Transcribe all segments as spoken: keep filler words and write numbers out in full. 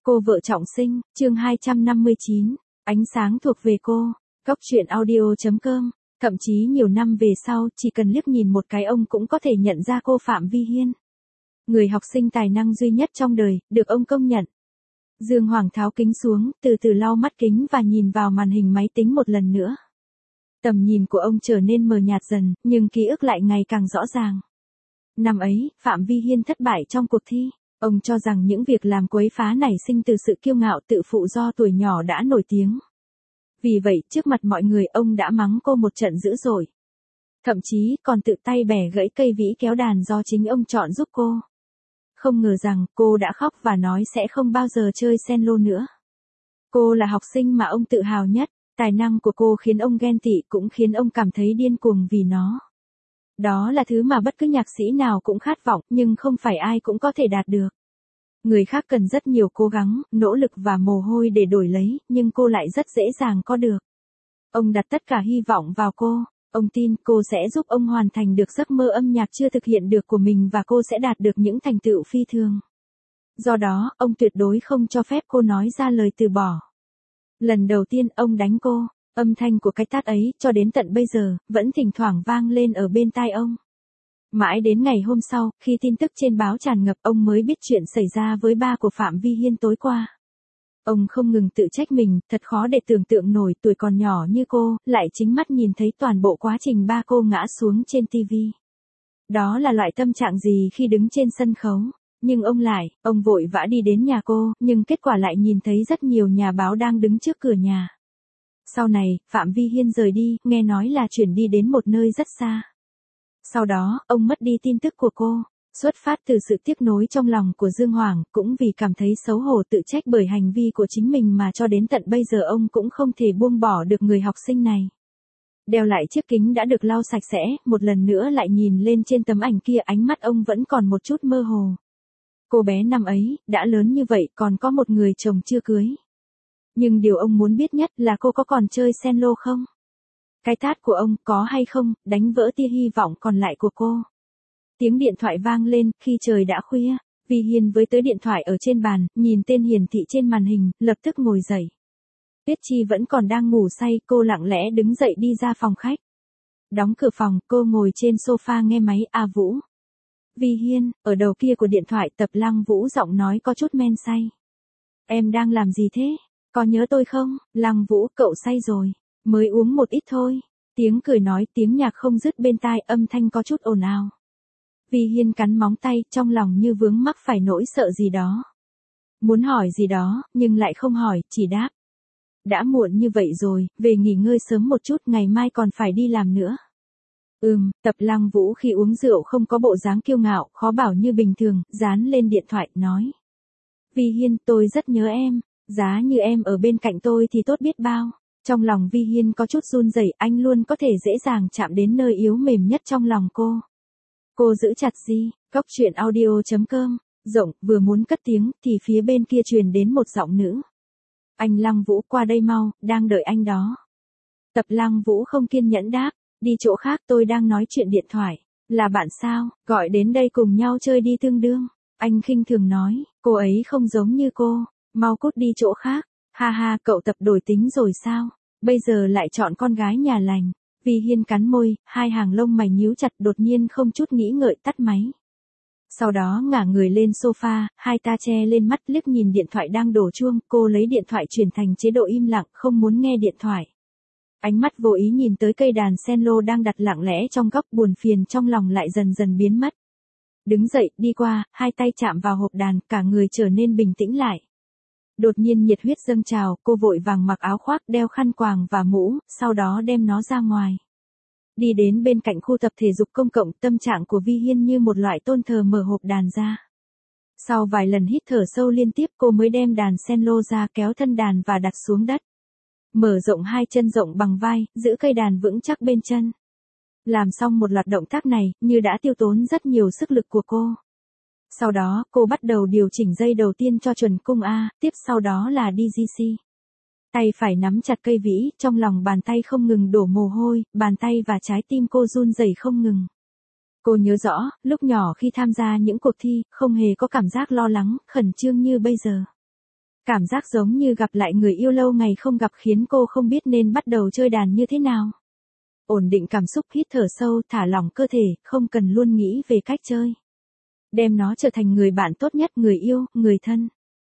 Cô vợ trọng sinh, chương hai trăm năm mươi chín, ánh sáng thuộc về cô, Cóc truyện audio chấm com, thậm chí nhiều năm về sau, chỉ cần liếc nhìn một cái ông cũng có thể nhận ra cô Phạm Vi Hiên. Người học sinh tài năng duy nhất trong đời, được ông công nhận. Dương Hoàng tháo kính xuống, từ từ lau mắt kính và nhìn vào màn hình máy tính một lần nữa. Tầm nhìn của ông trở nên mờ nhạt dần, nhưng ký ức lại ngày càng rõ ràng. Năm ấy, Phạm Vi Hiên thất bại trong cuộc thi. Ông cho rằng những việc làm quấy phá nảy sinh từ sự kiêu ngạo tự phụ do tuổi nhỏ đã nổi tiếng. Vì vậy, trước mặt mọi người ông đã mắng cô một trận dữ dội. Thậm chí còn tự tay bẻ gãy cây vĩ kéo đàn do chính ông chọn giúp cô. Không ngờ rằng cô đã khóc và nói sẽ không bao giờ chơi cello nữa. Cô là học sinh mà ông tự hào nhất, tài năng của cô khiến ông ghen tị cũng khiến ông cảm thấy điên cuồng vì nó. Đó là thứ mà bất cứ nhạc sĩ nào cũng khát vọng, nhưng không phải ai cũng có thể đạt được. Người khác cần rất nhiều cố gắng, nỗ lực và mồ hôi để đổi lấy, nhưng cô lại rất dễ dàng có được. Ông đặt tất cả hy vọng vào cô, ông tin cô sẽ giúp ông hoàn thành được giấc mơ âm nhạc chưa thực hiện được của mình và cô sẽ đạt được những thành tựu phi thường. Do đó, ông tuyệt đối không cho phép cô nói ra lời từ bỏ. Lần đầu tiên ông đánh cô. Âm thanh của cái tát ấy, cho đến tận bây giờ, vẫn thỉnh thoảng vang lên ở bên tai ông. Mãi đến ngày hôm sau, khi tin tức trên báo tràn ngập, ông mới biết chuyện xảy ra với ba của Phạm Vi Hiên tối qua. Ông không ngừng tự trách mình, thật khó để tưởng tượng nổi tuổi còn nhỏ như cô, lại chính mắt nhìn thấy toàn bộ quá trình ba cô ngã xuống trên ti vi. Đó là loại tâm trạng gì khi đứng trên sân khấu? Nhưng ông lại, ông vội vã đi đến nhà cô, nhưng kết quả lại nhìn thấy rất nhiều nhà báo đang đứng trước cửa nhà. Sau này, Phạm Vi Hiên rời đi, nghe nói là chuyển đi đến một nơi rất xa. Sau đó, ông mất đi tin tức của cô, xuất phát từ sự tiếc nối trong lòng của Dương Hoàng, cũng vì cảm thấy xấu hổ tự trách bởi hành vi của chính mình mà cho đến tận bây giờ ông cũng không thể buông bỏ được người học sinh này. Đeo lại chiếc kính đã được lau sạch sẽ, một lần nữa lại nhìn lên trên tấm ảnh kia, ánh mắt ông vẫn còn một chút mơ hồ. Cô bé năm ấy, đã lớn như vậy còn có một người chồng chưa cưới. Nhưng điều ông muốn biết nhất là cô có còn chơi cello không? Cái tát của ông có hay không, đánh vỡ tia hy vọng còn lại của cô. Tiếng điện thoại vang lên, khi trời đã khuya, Vi Hiên với tới điện thoại ở trên bàn, nhìn tên hiển thị trên màn hình, lập tức ngồi dậy. Tuyết Chi vẫn còn đang ngủ say, cô lặng lẽ đứng dậy đi ra phòng khách. Đóng cửa phòng, cô ngồi trên sofa nghe máy. A Vũ. Vi Hiên, ở đầu kia của điện thoại Tập Lăng Vũ giọng nói có chút men say. Em đang làm gì thế? Có nhớ tôi không? Lăng Vũ, cậu say rồi. Mới uống một ít thôi. Tiếng cười nói, tiếng nhạc không dứt bên tai, âm thanh có chút ồn ào. Vi Hiên cắn móng tay, trong lòng như vướng mắc phải nỗi sợ gì đó. Muốn hỏi gì đó, nhưng lại không hỏi, chỉ đáp. Đã muộn như vậy rồi, về nghỉ ngơi sớm một chút, ngày mai còn phải đi làm nữa. Ừm, Tập Lăng Vũ khi uống rượu không có bộ dáng kiêu ngạo, khó bảo như bình thường, dán lên điện thoại, nói. Vi Hiên, tôi rất nhớ em. Giá như em ở bên cạnh tôi thì tốt biết bao. Trong lòng Vi Hiên có chút run rẩy, anh luôn có thể dễ dàng chạm đến nơi yếu mềm nhất trong lòng cô. Cô giữ chặt gì? Cóc truyện audio chấm com, rộng, vừa muốn cất tiếng, thì phía bên kia truyền đến một giọng nữ. Anh Lăng Vũ, qua đây mau, đang đợi anh đó. Tập Lăng Vũ không kiên nhẫn đáp, đi chỗ khác, tôi đang nói chuyện điện thoại. Là bạn sao, gọi đến đây cùng nhau chơi đi tương đương. Anh khinh thường nói, cô ấy không giống như cô. Mau cút đi chỗ khác. Ha ha, cậu Tập đổi tính rồi sao? Bây giờ lại chọn con gái nhà lành. Vi Hiên cắn môi, hai hàng lông mày nhíu chặt, đột nhiên không chút nghĩ ngợi tắt máy. Sau đó ngả người lên sofa, hai ta che lên mắt, liếc nhìn điện thoại đang đổ chuông, cô lấy điện thoại chuyển thành chế độ im lặng, không muốn nghe điện thoại. Ánh mắt vô ý nhìn tới cây đàn cello đang đặt lặng lẽ trong góc, buồn phiền trong lòng lại dần dần biến mất. Đứng dậy, đi qua, hai tay chạm vào hộp đàn, cả người trở nên bình tĩnh lại. Đột nhiên nhiệt huyết dâng trào, cô vội vàng mặc áo khoác, đeo khăn quàng và mũ, sau đó đem nó ra ngoài. Đi đến bên cạnh khu tập thể dục công cộng, tâm trạng của Vi Hiên như một loại tôn thờ mở hộp đàn ra. Sau vài lần hít thở sâu liên tiếp, cô mới đem đàn cello ra, kéo thân đàn và đặt xuống đất. Mở rộng hai chân rộng bằng vai, giữ cây đàn vững chắc bên chân. Làm xong một loạt động tác này, như đã tiêu tốn rất nhiều sức lực của cô. Sau đó, cô bắt đầu điều chỉnh dây đầu tiên cho chuẩn cung A, tiếp sau đó là đi gi xê. Tay phải nắm chặt cây vĩ, trong lòng bàn tay không ngừng đổ mồ hôi, bàn tay và trái tim cô run rẩy không ngừng. Cô nhớ rõ, lúc nhỏ khi tham gia những cuộc thi, không hề có cảm giác lo lắng, khẩn trương như bây giờ. Cảm giác giống như gặp lại người yêu lâu ngày không gặp khiến cô không biết nên bắt đầu chơi đàn như thế nào. Ổn định cảm xúc, hít thở sâu, thả lỏng cơ thể, không cần luôn nghĩ về cách chơi. Đem nó trở thành người bạn tốt nhất, người yêu, người thân.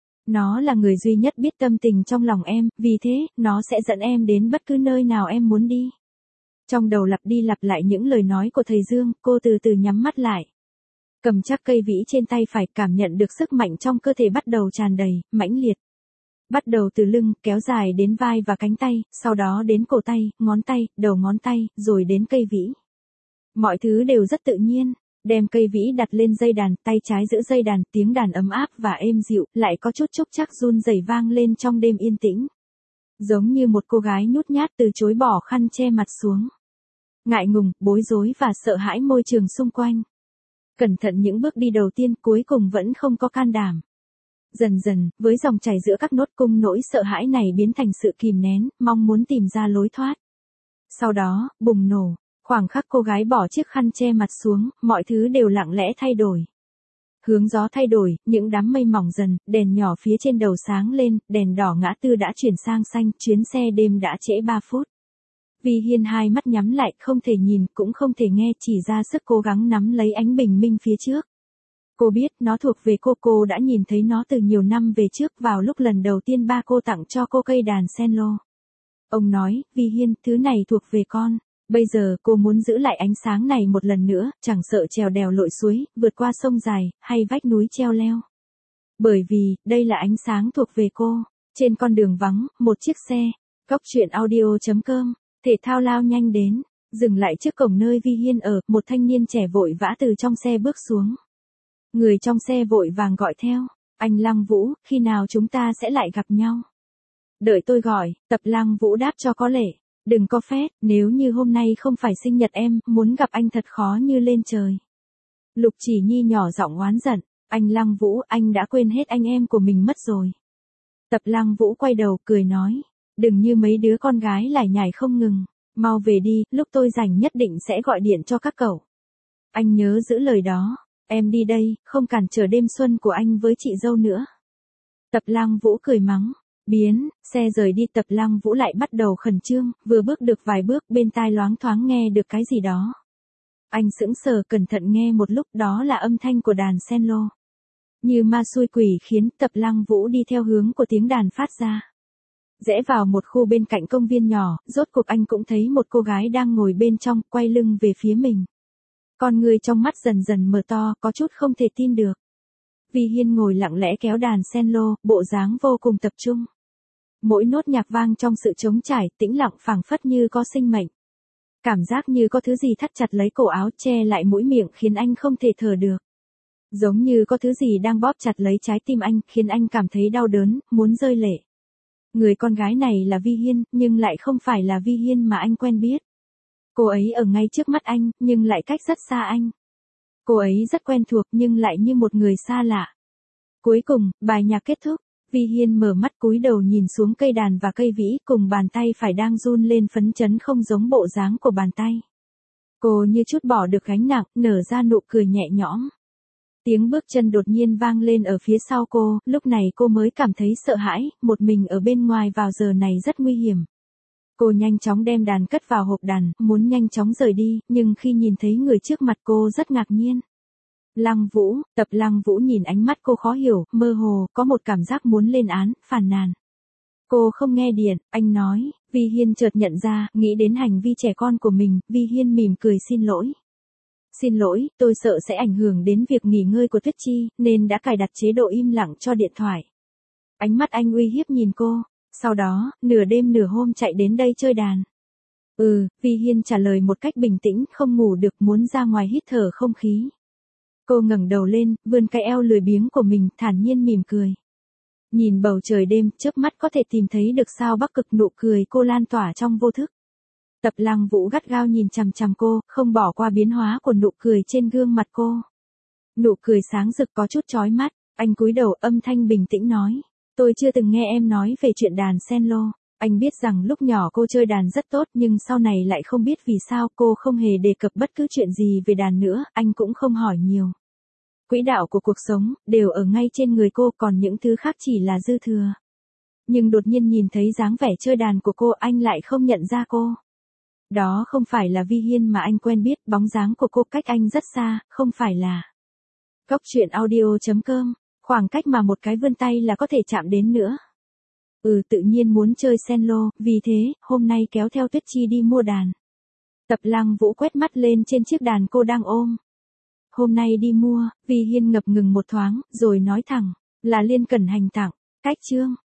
Nó là người duy nhất biết tâm tình trong lòng em, vì thế, nó sẽ dẫn em đến bất cứ nơi nào em muốn đi. Trong đầu lặp đi lặp lại những lời nói của thầy Dương, cô từ từ nhắm mắt lại. Cầm chắc cây vĩ trên tay phải, cảm nhận được sức mạnh trong cơ thể bắt đầu tràn đầy, mãnh liệt. Bắt đầu từ lưng, kéo dài đến vai và cánh tay, sau đó đến cổ tay, ngón tay, đầu ngón tay, rồi đến cây vĩ. Mọi thứ đều rất tự nhiên. Đem cây vĩ đặt lên dây đàn, tay trái giữ dây đàn, tiếng đàn ấm áp và êm dịu, lại có chút chúc chắc run rẩy vang lên trong đêm yên tĩnh. Giống như một cô gái nhút nhát từ chối bỏ khăn che mặt xuống. Ngại ngùng, bối rối và sợ hãi môi trường xung quanh. Cẩn thận những bước đi đầu tiên, cuối cùng vẫn không có can đảm. Dần dần, với dòng chảy giữa các nốt cung, nỗi sợ hãi này biến thành sự kìm nén, mong muốn tìm ra lối thoát. Sau đó, bùng nổ. Khoảng khắc cô gái bỏ chiếc khăn che mặt xuống, mọi thứ đều lặng lẽ thay đổi. Hướng gió thay đổi, những đám mây mỏng dần, đèn nhỏ phía trên đầu sáng lên, đèn đỏ ngã tư đã chuyển sang xanh, chuyến xe đêm đã trễ ba phút. Vi Hiên hai mắt nhắm lại, không thể nhìn, cũng không thể nghe, chỉ ra sức cố gắng nắm lấy ánh bình minh phía trước. Cô biết, nó thuộc về cô, cô đã nhìn thấy nó từ nhiều năm về trước, vào lúc lần đầu tiên ba cô tặng cho cô cây đàn cello. Ông nói, Vi Hiên, thứ này thuộc về con. Bây giờ cô muốn giữ lại ánh sáng này một lần nữa, chẳng sợ trèo đèo lội suối, vượt qua sông dài, hay vách núi treo leo. Bởi vì, đây là ánh sáng thuộc về cô. Trên con đường vắng, một chiếc xe. Góc truyện audio chấm com. Thể thao lao nhanh đến. Dừng lại trước cổng nơi Vi Hiên ở, một thanh niên trẻ vội vã từ trong xe bước xuống. Người trong xe vội vàng gọi theo. Anh Lăng Vũ, khi nào chúng ta sẽ lại gặp nhau? Đợi tôi gọi, Tập Lăng Vũ đáp cho có lệ. Đừng có phét, nếu như hôm nay không phải sinh nhật em, muốn gặp anh thật khó như lên trời. Lục Chỉ Nhi nhỏ giọng oán giận, anh Lăng Vũ, anh đã quên hết anh em của mình mất rồi. Tập Lăng Vũ quay đầu cười nói, đừng như mấy đứa con gái lải nhải không ngừng, mau về đi, lúc tôi rảnh nhất định sẽ gọi điện cho các cậu. Anh nhớ giữ lời đó, em đi đây, không cản trở đêm xuân của anh với chị dâu nữa. Tập Lăng Vũ cười mắng. Biến, xe rời đi. Tập Lăng Vũ lại bắt đầu khẩn trương, vừa bước được vài bước bên tai loáng thoáng nghe được cái gì đó. Anh sững sờ cẩn thận nghe một lúc, đó là âm thanh của đàn cello. Như ma xui quỷ khiến Tập Lăng Vũ đi theo hướng của tiếng đàn phát ra. Rẽ vào một khu bên cạnh công viên nhỏ, rốt cuộc anh cũng thấy một cô gái đang ngồi bên trong, quay lưng về phía mình. Con người trong mắt dần dần mở to, có chút không thể tin được. Vi Hiên ngồi lặng lẽ kéo đàn cello, bộ dáng vô cùng tập trung. Mỗi nốt nhạc vang trong sự trống trải, tĩnh lặng phảng phất như có sinh mệnh. Cảm giác như có thứ gì thắt chặt lấy cổ áo, che lại mũi miệng khiến anh không thể thở được. Giống như có thứ gì đang bóp chặt lấy trái tim anh, khiến anh cảm thấy đau đớn, muốn rơi lệ. Người con gái này là Vi Hiên, nhưng lại không phải là Vi Hiên mà anh quen biết. Cô ấy ở ngay trước mắt anh, nhưng lại cách rất xa anh. Cô ấy rất quen thuộc nhưng lại như một người xa lạ. Cuối cùng, bài nhạc kết thúc. Vi Hiên mở mắt cúi đầu nhìn xuống cây đàn và cây vĩ, cùng bàn tay phải đang run lên phấn chấn không giống bộ dáng của bàn tay. Cô như chút bỏ được gánh nặng, nở ra nụ cười nhẹ nhõm. Tiếng bước chân đột nhiên vang lên ở phía sau cô, lúc này cô mới cảm thấy sợ hãi, một mình ở bên ngoài vào giờ này rất nguy hiểm. Cô nhanh chóng đem đàn cất vào hộp đàn, muốn nhanh chóng rời đi, nhưng khi nhìn thấy người trước mặt cô rất ngạc nhiên. Lăng Vũ, Tập Lăng Vũ nhìn ánh mắt cô khó hiểu, mơ hồ, có một cảm giác muốn lên án, phàn nàn. Cô không nghe điện, anh nói. Vi Hiên chợt nhận ra, nghĩ đến hành vi trẻ con của mình, Vi Hiên mỉm cười xin lỗi. Xin lỗi, tôi sợ sẽ ảnh hưởng đến việc nghỉ ngơi của Tuyết Chi, nên đã cài đặt chế độ im lặng cho điện thoại. Ánh mắt anh uy hiếp nhìn cô, sau đó, nửa đêm nửa hôm chạy đến đây chơi đàn. Ừ, Vi Hiên trả lời một cách bình tĩnh, không ngủ được, muốn ra ngoài hít thở không khí. Cô ngẩng đầu lên, vươn cái eo lười biếng của mình, thản nhiên mỉm cười. Nhìn bầu trời đêm, chớp mắt có thể tìm thấy được sao Bắc Cực, nụ cười cô lan tỏa trong vô thức. Tập Lăng Vũ gắt gao nhìn chằm chằm cô, không bỏ qua biến hóa của nụ cười trên gương mặt cô. Nụ cười sáng rực có chút chói mắt, anh cúi đầu âm thanh bình tĩnh nói. Tôi chưa từng nghe em nói về chuyện đàn cello. Anh biết rằng lúc nhỏ cô chơi đàn rất tốt nhưng sau này lại không biết vì sao cô không hề đề cập bất cứ chuyện gì về đàn nữa, anh cũng không hỏi nhiều. Quỹ đạo của cuộc sống, đều ở ngay trên người cô, còn những thứ khác chỉ là dư thừa. Nhưng đột nhiên nhìn thấy dáng vẻ chơi đàn của cô, anh lại không nhận ra cô. Đó không phải là Vi Hiên mà anh quen biết, bóng dáng của cô cách anh rất xa, không phải là. Cốc truyện audio chấm com, khoảng cách mà một cái vươn tay là có thể chạm đến nữa. Ừ, tự nhiên muốn chơi cello, vì thế, hôm nay kéo theo Tuyết Chi đi mua đàn. Tập Lăng Vũ quét mắt lên trên chiếc đàn cô đang ôm. Hôm nay đi mua, Vi Hiên ngập ngừng một thoáng, rồi nói thẳng, là Liên Cẩn Hành tặng, cách chương.